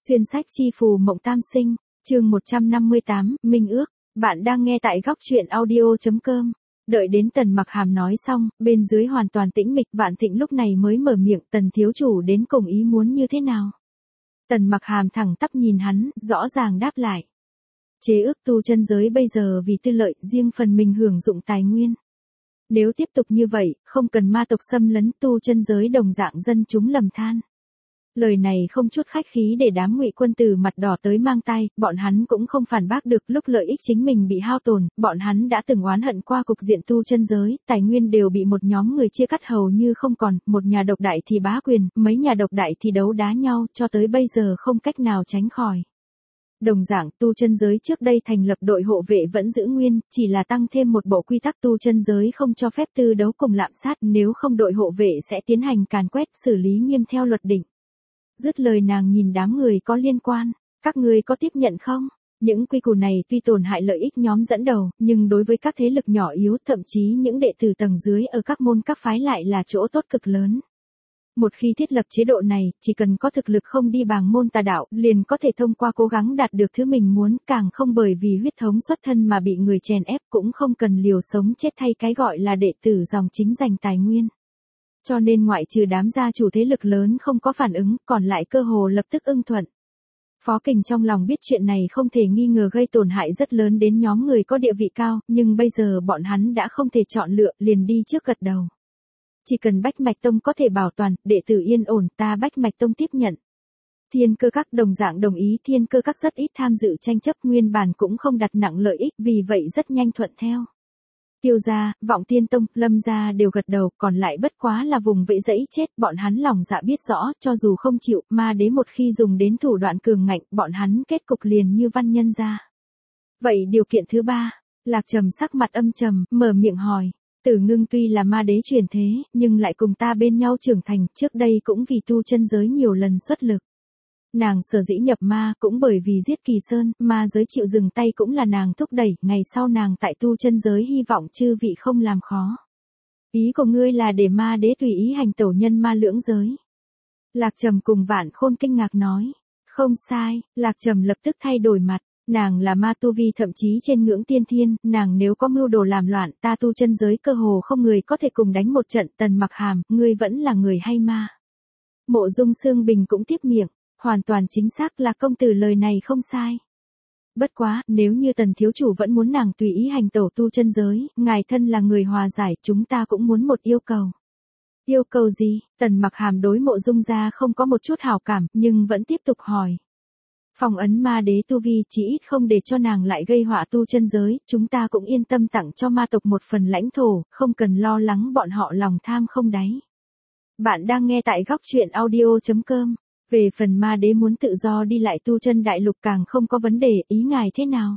Xuyên sách chi phù mộng tam sinh, chương 158, Minh ước, bạn đang nghe tại góc truyện audio.com. Đợi đến Tần Mặc Hàm nói xong, bên dưới hoàn toàn tĩnh mịch. Vạn Thịnh lúc này mới mở miệng, Tần thiếu chủ đến cùng ý muốn như thế nào? Tần Mặc Hàm thẳng tắp nhìn hắn, rõ ràng đáp lại. Chế ước tu chân giới bây giờ vì tư lợi, riêng phần mình hưởng dụng tài nguyên. Nếu tiếp tục như vậy, không cần ma tộc xâm lấn, tu chân giới đồng dạng dân chúng lầm than. Lời này không chút khách khí để đám Ngụy quân tử mặt đỏ tới mang tai, bọn hắn cũng không phản bác được. Lúc lợi ích chính mình bị hao tổn, bọn hắn đã từng oán hận qua cục diện tu chân giới, tài nguyên đều bị một nhóm người chia cắt hầu như không còn, một nhà độc đại thì bá quyền, mấy nhà độc đại thì đấu đá nhau, cho tới bây giờ không cách nào tránh khỏi. Đồng dạng, tu chân giới trước đây thành lập đội hộ vệ vẫn giữ nguyên, chỉ là tăng thêm một bộ quy tắc tu chân giới không cho phép tư đấu cùng lạm sát, nếu không đội hộ vệ sẽ tiến hành càn quét, xử lý nghiêm theo luật định. Dứt lời nàng nhìn đám người có liên quan, các người có tiếp nhận không? Những quy củ này tuy tổn hại lợi ích nhóm dẫn đầu, nhưng đối với các thế lực nhỏ yếu, thậm chí những đệ tử tầng dưới ở các môn các phái lại là chỗ tốt cực lớn. Một khi thiết lập chế độ này, chỉ cần có thực lực không đi bàng môn tà đạo, liền có thể thông qua cố gắng đạt được thứ mình muốn, càng không bởi vì huyết thống xuất thân mà bị người chèn ép, cũng không cần liều sống chết thay cái gọi là đệ tử dòng chính giành tài nguyên. Cho nên ngoại trừ đám gia chủ thế lực lớn không có phản ứng, còn lại cơ hồ lập tức ưng thuận. Phó Kình trong lòng biết chuyện này không thể nghi ngờ gây tổn hại rất lớn đến nhóm người có địa vị cao, nhưng bây giờ bọn hắn đã không thể chọn lựa, liền đi trước gật đầu. Chỉ cần Bách Mạch Tông có thể bảo toàn, đệ tử yên ổn, ta Bách Mạch Tông tiếp nhận. Thiên Cơ Các đồng dạng đồng ý. Thiên Cơ Các rất ít tham dự tranh chấp, nguyên bản cũng không đặt nặng lợi ích, vì vậy rất nhanh thuận theo. Tiêu gia, Vọng Tiên Tông, Lâm gia đều gật đầu, còn lại bất quá là vùng vẫy dẫy chết. Bọn hắn lòng dạ biết rõ, cho dù không chịu, ma đế một khi dùng đến thủ đoạn cường ngạnh, bọn hắn kết cục liền như Văn Nhân gia. Vậy điều kiện thứ ba, Lạc Trầm sắc mặt âm trầm, mở miệng hỏi. Tử Ngưng tuy là ma đế truyền thế, nhưng lại cùng ta bên nhau trưởng thành, trước đây cũng vì tu chân giới nhiều lần xuất lực. Nàng sở dĩ nhập ma cũng bởi vì giết Kỳ Sơn, ma giới chịu dừng tay cũng là nàng thúc đẩy, ngày sau nàng tại tu chân giới hy vọng chư vị không làm khó. Ý của ngươi là để ma đế tùy ý hành tẩu nhân ma lưỡng giới. Lạc Trầm cùng Vạn Khôn kinh ngạc nói. Không sai, Lạc Trầm lập tức thay đổi mặt. Nàng là ma tu vi thậm chí trên ngưỡng tiên thiên, nàng nếu có mưu đồ làm loạn, ta tu chân giới cơ hồ không người có thể cùng đánh một trận. Tần Mặc Hàm, ngươi vẫn là người hay ma? Mộ Dung Sương Bình cũng tiếp miệng. Hoàn toàn chính xác, là công tử lời này không sai. Bất quá, nếu như Tần thiếu chủ vẫn muốn nàng tùy ý hành tẩu tu chân giới, ngài thân là người hòa giải, chúng ta cũng muốn một yêu cầu. Yêu cầu gì? Tần Mặc Hàm đối Mộ Dung gia không có một chút hảo cảm, nhưng vẫn tiếp tục hỏi. Phong ấn ma đế tu vi, chỉ ít không để cho nàng lại gây họa tu chân giới, chúng ta cũng yên tâm tặng cho ma tộc một phần lãnh thổ, không cần lo lắng bọn họ lòng tham không đáy. Bạn đang nghe tại góc truyện audio.com. Về phần ma đế muốn tự do đi lại tu chân đại lục càng không có vấn đề, ý ngài thế nào?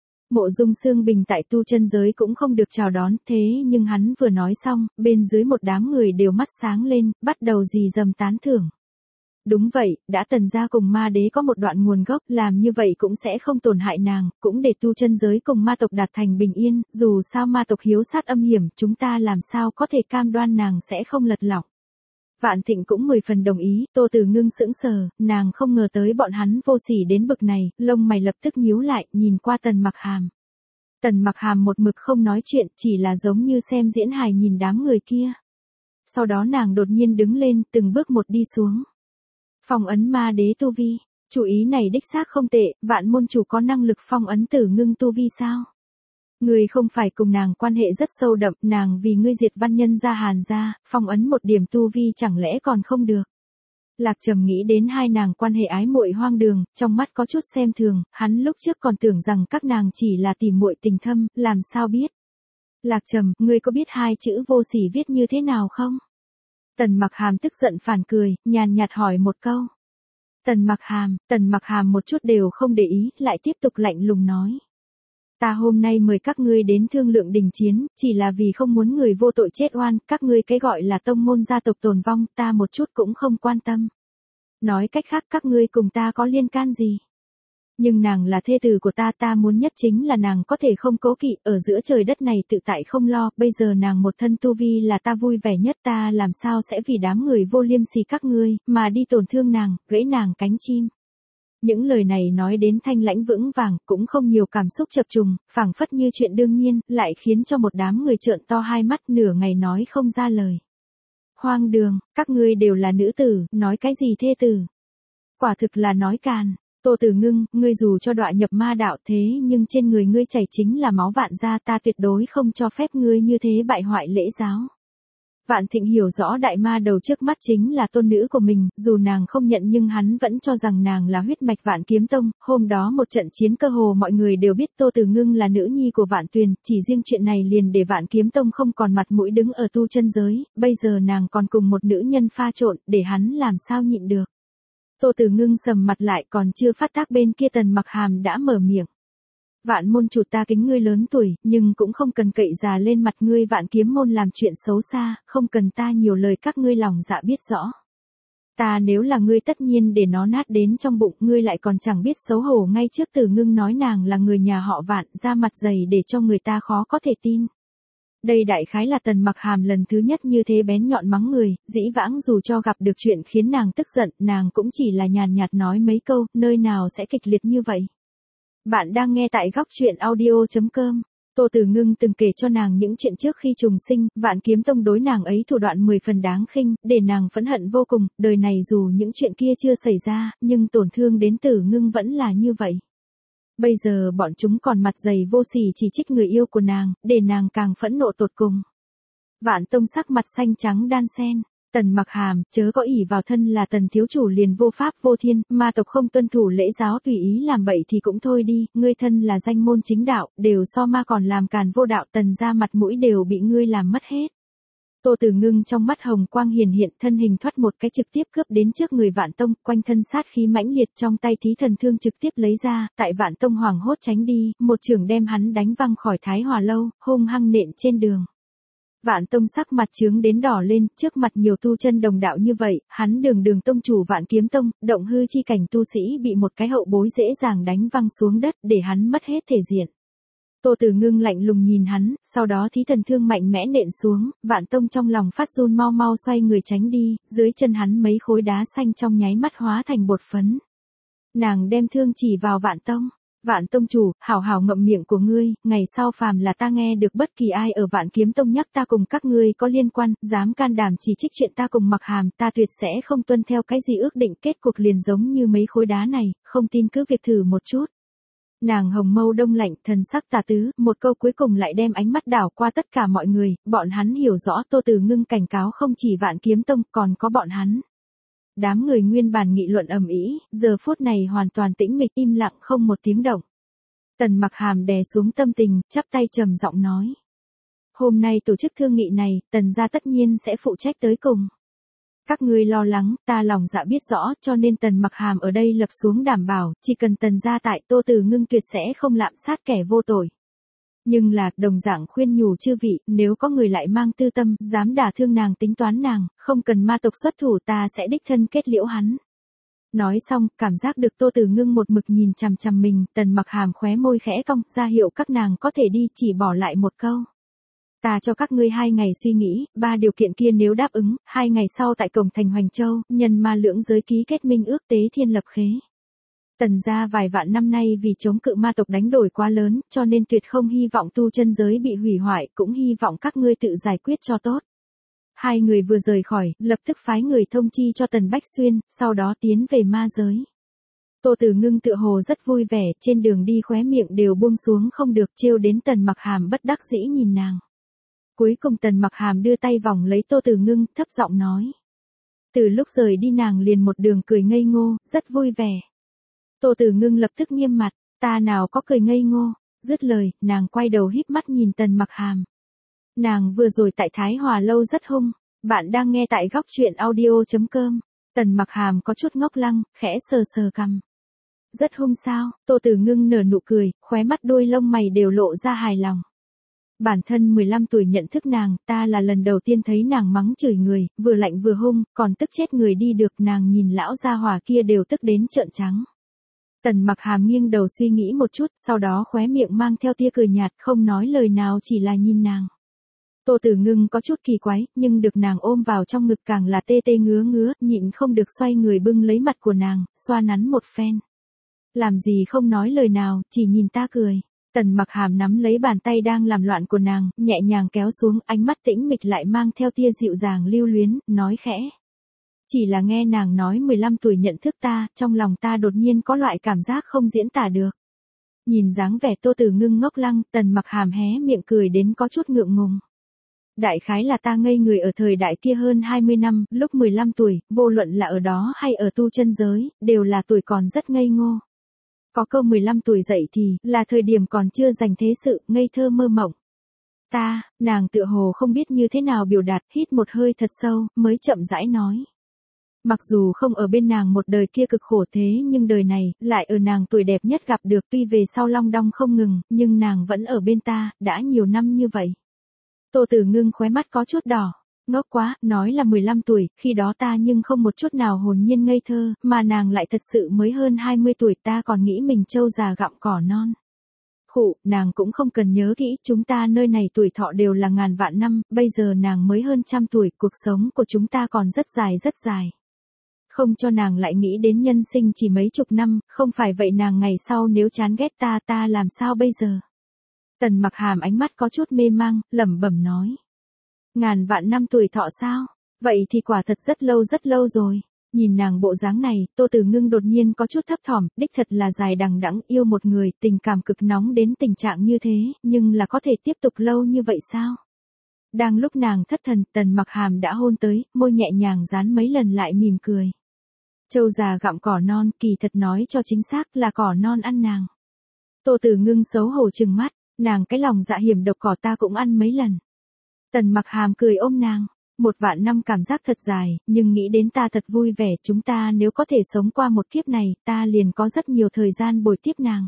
Mộ Dung Sương Bình tại tu chân giới cũng không được chào đón, thế nhưng hắn vừa nói xong, bên dưới một đám người đều mắt sáng lên, bắt đầu rì rầm tán thưởng. Đúng vậy, đã Tần gia cùng ma đế có một đoạn nguồn gốc, làm như vậy cũng sẽ không tổn hại nàng, cũng để tu chân giới cùng ma tộc đạt thành bình yên, dù sao ma tộc hiếu sát âm hiểm, chúng ta làm sao có thể cam đoan nàng sẽ không lật lọng. Vạn Thịnh cũng 10 phần đồng ý. Tô Tử Ngưng sững sờ, nàng không ngờ tới bọn hắn vô sỉ đến bực này, lông mày lập tức nhíu lại, nhìn qua Tần Mặc Hàm. Tần Mặc Hàm một mực không nói chuyện, chỉ là giống như xem diễn hài nhìn đám người kia. Sau đó nàng đột nhiên đứng lên, từng bước một đi xuống. Phong ấn ma đế tu vi, chủ ý này đích xác không tệ. Vạn môn chủ có năng lực phong ấn Tử Ngưng tu vi sao? Ngươi không phải cùng nàng quan hệ rất sâu đậm, nàng vì ngươi diệt Văn Nhân gia Hàn gia, phong ấn một điểm tu vi chẳng lẽ còn không được? Lạc Trầm nghĩ đến hai nàng quan hệ ái muội hoang đường, trong mắt có chút xem thường, hắn lúc trước còn tưởng rằng các nàng chỉ là tỉ muội tình thâm, làm sao biết? Lạc Trầm, ngươi có biết hai chữ vô sỉ viết như thế nào không? Tần Mặc Hàm tức giận phản cười, nhàn nhạt hỏi một câu. Tần Mặc Hàm một chút đều không để ý, lại tiếp tục lạnh lùng nói. Ta hôm nay mời các ngươi đến thương lượng đình chiến, chỉ là vì không muốn người vô tội chết oan, các ngươi cái gọi là tông môn gia tộc tồn vong, ta một chút cũng không quan tâm. Nói cách khác các ngươi cùng ta có liên can gì? Nhưng nàng là thê tử của ta, ta muốn nhất chính là nàng có thể không cố kỵ, ở giữa trời đất này tự tại không lo, bây giờ nàng một thân tu vi là ta vui vẻ nhất, ta làm sao sẽ vì đám người vô liêm sỉ các ngươi, mà đi tổn thương nàng, gãy nàng cánh chim. Những lời này nói đến thanh lãnh vững vàng, cũng không nhiều cảm xúc chập trùng, phảng phất như chuyện đương nhiên, lại khiến cho một đám người trợn to hai mắt nửa ngày nói không ra lời. Hoang đường, các ngươi đều là nữ tử, nói cái gì thê tử? Quả thực là nói càn. Tô Tử Ngưng, ngươi dù cho đọa nhập ma đạo thế nhưng trên người ngươi chảy chính là máu Vạn gia, ta tuyệt đối không cho phép ngươi như thế bại hoại lễ giáo. Vạn Thịnh hiểu rõ đại ma đầu trước mắt chính là tôn nữ của mình, dù nàng không nhận nhưng hắn vẫn cho rằng nàng là huyết mạch Vạn Kiếm Tông. Hôm đó một trận chiến cơ hồ mọi người đều biết Tô Tử Ngưng là nữ nhi của Vạn Tuyền, chỉ riêng chuyện này liền để Vạn Kiếm Tông không còn mặt mũi đứng ở tu chân giới, bây giờ nàng còn cùng một nữ nhân pha trộn, để hắn làm sao nhịn được. Tô Tử Ngưng sầm mặt lại, còn chưa phát tác bên kia Tần Mặc Hàm đã mở miệng. Vạn môn chủ, ta kính ngươi lớn tuổi, nhưng cũng không cần cậy già lên mặt ngươi. Vạn Kiếm môn làm chuyện xấu xa, không cần ta nhiều lời, các ngươi lòng dạ biết rõ. Ta nếu là ngươi tất nhiên để nó nát đến trong bụng, ngươi lại còn chẳng biết xấu hổ. Ngay trước Tử Ngưng nói nàng là người nhà họ Vạn, ra mặt dày để cho người ta khó có thể tin. Đây đại khái là Tần Mặc Hàm lần thứ nhất như thế bén nhọn mắng người, dĩ vãng dù cho gặp được chuyện khiến nàng tức giận, nàng cũng chỉ là nhàn nhạt nói mấy câu, nơi nào sẽ kịch liệt như vậy. Bạn đang nghe tại góc truyện audio.com. Tô Tử Ngưng từng kể cho nàng những chuyện trước khi trùng sinh, Vạn Kiếm Tông đối nàng ấy thủ đoạn 10 phần đáng khinh, để nàng phẫn hận vô cùng, đời này dù những chuyện kia chưa xảy ra, nhưng tổn thương đến Tử Ngưng vẫn là như vậy. Bây giờ bọn chúng còn mặt dày vô sỉ chỉ trích người yêu của nàng, để nàng càng phẫn nộ tột cùng. Vạn Tông sắc mặt xanh trắng đan xen. Tần Mặc Hàm, chớ có ỷ vào thân là Tần thiếu chủ liền vô pháp vô thiên, ma tộc không tuân thủ lễ giáo tùy ý làm bậy thì cũng thôi đi, ngươi thân là danh môn chính đạo, đều so ma còn làm càn vô đạo, Tần ra mặt mũi đều bị ngươi làm mất hết. Tô Tử Ngưng trong mắt hồng quang hiển hiện, thân hình thoát một cái trực tiếp cướp đến trước người Vạn Tông, quanh thân sát khí mãnh liệt, trong tay thí thần thương trực tiếp lấy ra, tại Vạn Tông hoảng hốt tránh đi, một chưởng đem hắn đánh văng khỏi Thái Hòa lâu, hung hăng nện trên đường. Vạn Tông sắc mặt chướng đến đỏ lên, trước mặt nhiều tu chân đồng đạo như vậy, hắn đường tông chủ Vạn Kiếm Tông, động hư chi cảnh tu sĩ bị một cái hậu bối dễ dàng đánh văng xuống đất, để hắn mất hết thể diện. Tô Tử Ngưng lạnh lùng nhìn hắn, sau đó thí thần thương mạnh mẽ nện xuống, Vạn Tông trong lòng phát run mau mau xoay người tránh đi, dưới chân hắn mấy khối đá xanh trong nháy mắt hóa thành bột phấn. Nàng đem thương chỉ vào Vạn Tông. Vạn Tông chủ, hảo hảo ngậm miệng của ngươi, ngày sau phàm là ta nghe được bất kỳ ai ở Vạn Kiếm Tông nhắc ta cùng các ngươi có liên quan, dám can đảm chỉ trích chuyện ta cùng Mặc Hàm, ta tuyệt sẽ không tuân theo cái gì ước định, kết cuộc liền giống như mấy khối đá này, không tin cứ việc thử một chút. Nàng hồng mâu đông lạnh, thần sắc tà tứ, một câu cuối cùng lại đem ánh mắt đảo qua tất cả mọi người, bọn hắn hiểu rõ Tô Tử Ngưng cảnh cáo không chỉ Vạn Kiếm Tông, còn có bọn hắn. Đám người nguyên bản nghị luận ầm ĩ, giờ phút này hoàn toàn tĩnh mịch im lặng không một tiếng động. Tần Mặc Hàm đè xuống tâm tình, chắp tay trầm giọng nói. Hôm nay tổ chức thương nghị này, Tần gia tất nhiên sẽ phụ trách tới cùng. Các ngươi lo lắng, ta lòng dạ biết rõ, cho nên Tần Mặc Hàm ở đây lập xuống đảm bảo, chỉ cần Tần gia tại, Tô Tử Ngưng tuyệt sẽ không lạm sát kẻ vô tội. Nhưng là, đồng dạng khuyên nhủ chư vị, nếu có người lại mang tư tâm, dám đả thương nàng tính toán nàng, không cần ma tộc xuất thủ, ta sẽ đích thân kết liễu hắn. Nói xong, cảm giác được Tô Tử Ngưng một mực nhìn chằm chằm mình, Tần Mặc Hàm khóe môi khẽ cong, ra hiệu các nàng có thể đi, chỉ bỏ lại một câu. Ta cho các ngươi 2 ngày suy nghĩ, 3 điều kiện kia nếu đáp ứng, 2 ngày sau tại cổng thành Hoành Châu, nhân ma lưỡng giới ký kết minh ước tế thiên lập khế. Tần gia vài vạn năm nay vì chống cự ma tộc đánh đổi quá lớn, cho nên tuyệt không hy vọng tu chân giới bị hủy hoại, cũng hy vọng các ngươi tự giải quyết cho tốt. 2 người vừa rời khỏi, lập tức phái người thông chi cho Tần Bách Xuyên, sau đó tiến về ma giới. Tô Tử Ngưng tựa hồ rất vui vẻ, trên đường đi khóe miệng đều buông xuống không được, trêu đến Tần Mặc Hàm bất đắc dĩ nhìn nàng. Cuối cùng Tần Mặc Hàm đưa tay vòng lấy Tô Tử Ngưng, thấp giọng nói. Từ lúc rời đi nàng liền một đường cười ngây ngô, rất vui vẻ. Tô Tử Ngưng lập tức nghiêm mặt, ta nào có cười ngây ngô, dứt lời, nàng quay đầu híp mắt nhìn Tần Mặc Hàm. Nàng vừa rồi tại Thái Hòa lâu rất hung, bạn đang nghe tại góc truyện audio.com. Tần Mặc Hàm có chút ngốc lăng, khẽ sờ sờ cằm. Rất hung sao? Tô Tử Ngưng nở nụ cười, khóe mắt đôi lông mày đều lộ ra hài lòng. Bản thân 15 tuổi nhận thức nàng, ta là lần đầu tiên thấy nàng mắng chửi người, vừa lạnh vừa hung, còn tức chết người đi được, nàng nhìn lão gia hỏa kia đều tức đến trợn trắng. Tần Mặc Hàm nghiêng đầu suy nghĩ một chút, sau đó khóe miệng mang theo tia cười nhạt, không nói lời nào chỉ là nhìn nàng. Tô Tử Ngưng có chút kỳ quái, nhưng được nàng ôm vào trong ngực càng là tê tê ngứa ngứa, nhịn không được xoay người bưng lấy mặt của nàng, xoa nắn một phen. Làm gì không nói lời nào, chỉ nhìn ta cười. Tần Mặc Hàm nắm lấy bàn tay đang làm loạn của nàng, nhẹ nhàng kéo xuống, ánh mắt tĩnh mịch lại mang theo tia dịu dàng lưu luyến, nói khẽ. Chỉ là nghe nàng nói 15 tuổi nhận thức ta, trong lòng ta đột nhiên có loại cảm giác không diễn tả được. Nhìn dáng vẻ Tô Tử Ngưng ngốc lăng, Tần Mặc Hàm hé miệng cười đến có chút ngượng ngùng. Đại khái là ta ngây người ở thời đại kia hơn 20 năm, lúc 15 tuổi, vô luận là ở đó hay ở tu chân giới, đều là tuổi còn rất ngây ngô. Có câu 15 tuổi dậy thì, là thời điểm còn chưa dành thế sự, ngây thơ mơ mộng. Nàng tựa hồ không biết như thế nào biểu đạt, hít một hơi thật sâu, mới chậm rãi nói. Mặc dù không ở bên nàng một đời kia cực khổ thế nhưng đời này, lại ở nàng tuổi đẹp nhất gặp được, tuy về sau long đong không ngừng, nhưng nàng vẫn ở bên ta, đã nhiều năm như vậy. Tô Tử Ngưng khóe mắt có chút đỏ. Ngốc quá, nói là 15 tuổi, khi đó ta nhưng không một chút nào hồn nhiên ngây thơ, mà nàng lại thật sự mới hơn 20 tuổi, ta còn nghĩ mình trâu già gặm cỏ non. Khụ, nàng cũng không cần nhớ kỹ, chúng ta nơi này tuổi thọ đều là ngàn vạn năm, bây giờ nàng mới hơn trăm tuổi, cuộc sống của chúng ta còn rất dài. Không cho nàng lại nghĩ đến nhân sinh chỉ mấy chục năm, không phải vậy nàng ngày sau nếu chán ghét ta làm sao bây giờ? Tần Mặc Hàm ánh mắt có chút mê mang, lẩm bẩm nói. Ngàn vạn năm tuổi thọ sao? Vậy thì quả thật rất lâu rồi. Nhìn nàng bộ dáng này, Tô Tử Ngưng đột nhiên có chút thấp thỏm, đích thật là dài đằng đẵng yêu một người, tình cảm cực nóng đến tình trạng như thế, nhưng là có thể tiếp tục lâu như vậy sao? Đang lúc nàng thất thần, Tần Mặc Hàm đã hôn tới, môi nhẹ nhàng dán mấy lần lại mỉm cười. Trâu già gặm cỏ non, kỳ thật nói cho chính xác là cỏ non ăn nàng. Tô Tử Ngưng xấu hổ trừng mắt, nàng cái lòng dạ hiểm độc cỏ ta cũng ăn mấy lần. Tần Mặc Hàm cười ôm nàng, 1.000 năm cảm giác thật dài, nhưng nghĩ đến ta thật vui vẻ, chúng ta nếu có thể sống qua một kiếp này, ta liền có rất nhiều thời gian bồi tiếp nàng.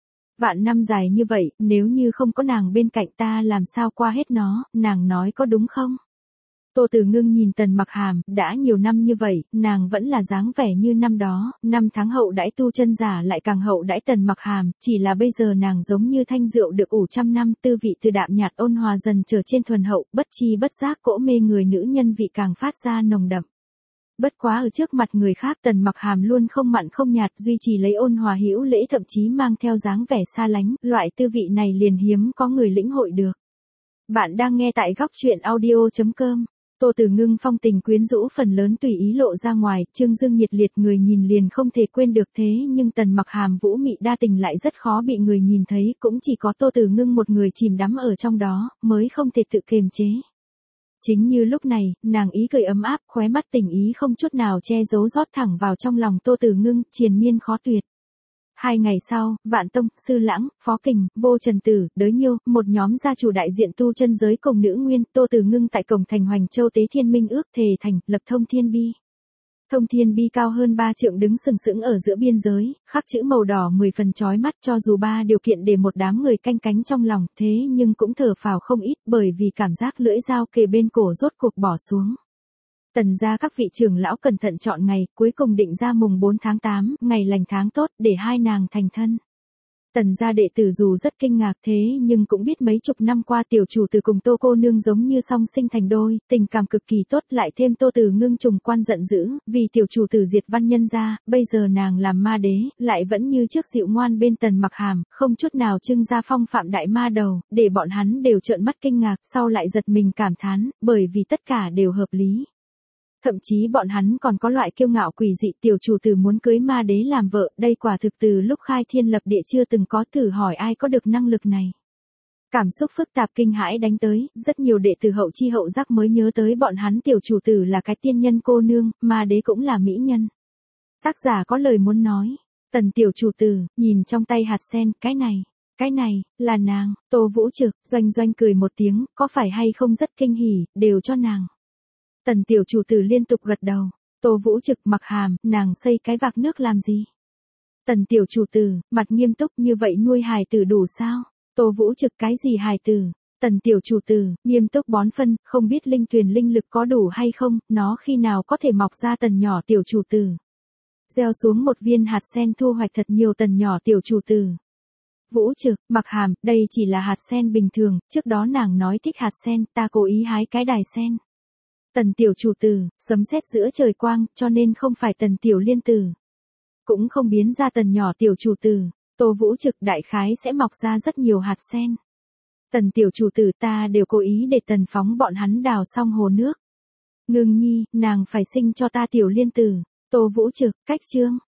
Vạn năm dài như vậy, nếu như không có nàng bên cạnh ta làm sao qua hết nó, nàng nói có đúng không? Tô Tử Ngưng nhìn Tần Mặc Hàm, đã nhiều năm như vậy, nàng vẫn là dáng vẻ như năm đó, năm tháng hậu đãi tu chân giả lại càng hậu đãi Tần Mặc Hàm, chỉ là bây giờ nàng giống như thanh rượu được ủ trăm năm, tư vị từ đạm nhạt ôn hòa dần trở trên thuần hậu, bất chi bất giác cỗ mê người nữ nhân vị càng phát ra nồng đậm. Bất quá ở trước mặt người khác Tần Mặc Hàm luôn không mặn không nhạt, duy trì lấy ôn hòa hữu lễ, thậm chí mang theo dáng vẻ xa lánh, loại tư vị này liền hiếm có người lĩnh hội được. Bạn đang nghe tại góc truyện audio.com. Tô Tử Ngưng phong tình quyến rũ phần lớn tùy ý lộ ra ngoài, trương dương nhiệt liệt, người nhìn liền không thể quên được, thế nhưng Tần Mặc Hàm vũ mị đa tình lại rất khó bị người nhìn thấy, cũng chỉ có Tô Tử Ngưng một người chìm đắm ở trong đó, mới không thể tự kiềm chế. Chính như lúc này, nàng ý cười ấm áp, khóe mắt tình ý không chút nào che giấu rót thẳng vào trong lòng Tô Tử Ngưng, triền miên khó tuyệt. 2 ngày sau, Vạn Tông, Sư Lãng, Phó Kình, Vô Trần Tử, Đới Nhiêu, một nhóm gia chủ đại diện tu chân giới cùng nữ nguyên, Tô Tử Ngưng tại cổng thành Hoành Châu tế thiên minh ước thề thành, lập thông thiên bi. Thông thiên bi cao hơn 3 trượng đứng sừng sững ở giữa biên giới, khắc chữ màu đỏ 10 phần chói mắt, cho dù 3 điều kiện để một đám người canh cánh trong lòng, thế nhưng cũng thở phào không ít, bởi vì cảm giác lưỡi dao kề bên cổ rốt cuộc bỏ xuống. Tần gia các vị trưởng lão cẩn thận chọn ngày, cuối cùng định ra mùng 4 tháng 8, ngày lành tháng tốt, để hai nàng thành thân. Tần gia đệ tử dù rất kinh ngạc thế nhưng cũng biết mấy chục năm qua tiểu chủ tử cùng Tô cô nương giống như song sinh thành đôi, tình cảm cực kỳ tốt, lại thêm Tô Tử Ngưng trùng quan giận dữ, vì tiểu chủ tử diệt văn nhân gia, bây giờ nàng làm ma đế, lại vẫn như trước dịu ngoan bên Tần Mặc Hàm, không chút nào trưng ra phong phạm đại ma đầu, để bọn hắn đều trợn mắt kinh ngạc, sau lại giật mình cảm thán, bởi vì tất cả đều hợp lý. Thậm chí bọn hắn còn có loại kiêu ngạo quỷ dị, tiểu chủ tử muốn cưới ma đế làm vợ, đây quả thực từ lúc khai thiên lập địa chưa từng có, thử hỏi ai có được năng lực này. Cảm xúc phức tạp kinh hãi đánh tới, rất nhiều đệ tử hậu chi hậu giác mới nhớ tới bọn hắn tiểu chủ tử là cái tiên nhân cô nương, ma đế cũng là mỹ nhân. Tác giả có lời muốn nói, Tần tiểu chủ tử, nhìn trong tay hạt sen, cái này, là nàng, Tô Vũ Trực, Doanh Doanh cười một tiếng, có phải hay không rất kinh hỉ, đều cho nàng. Tần tiểu chủ tử liên tục gật đầu. Tô Vũ Trực, Mặc Hàm, nàng xây cái vạc nước làm gì? Tần tiểu chủ tử, mặt nghiêm túc, như vậy nuôi hài tử đủ sao? Tô Vũ Trực, cái gì hài tử? Tần tiểu chủ tử, nghiêm túc bón phân, không biết linh tuyền linh lực có đủ hay không, nó khi nào có thể mọc ra. Tần nhỏ tiểu chủ tử. Gieo xuống một viên hạt sen thu hoạch thật nhiều. Tần nhỏ tiểu chủ tử. Vũ Trực, Mặc Hàm, đây chỉ là hạt sen bình thường, trước đó nàng nói thích hạt sen, ta cố ý hái cái đài sen. Tần tiểu chủ tử, sấm sét giữa trời quang, cho nên không phải Tần tiểu liên tử. cũng không biến ra Tần nhỏ tiểu chủ tử, Tô Vũ Trực đại khái sẽ mọc ra rất nhiều hạt sen. Tần tiểu chủ tử ta đều cố ý để Tần phóng bọn hắn đào xong hồ nước. Ngưng nhi, nàng phải sinh cho ta tiểu liên tử. Tô Vũ Trực, cách chương.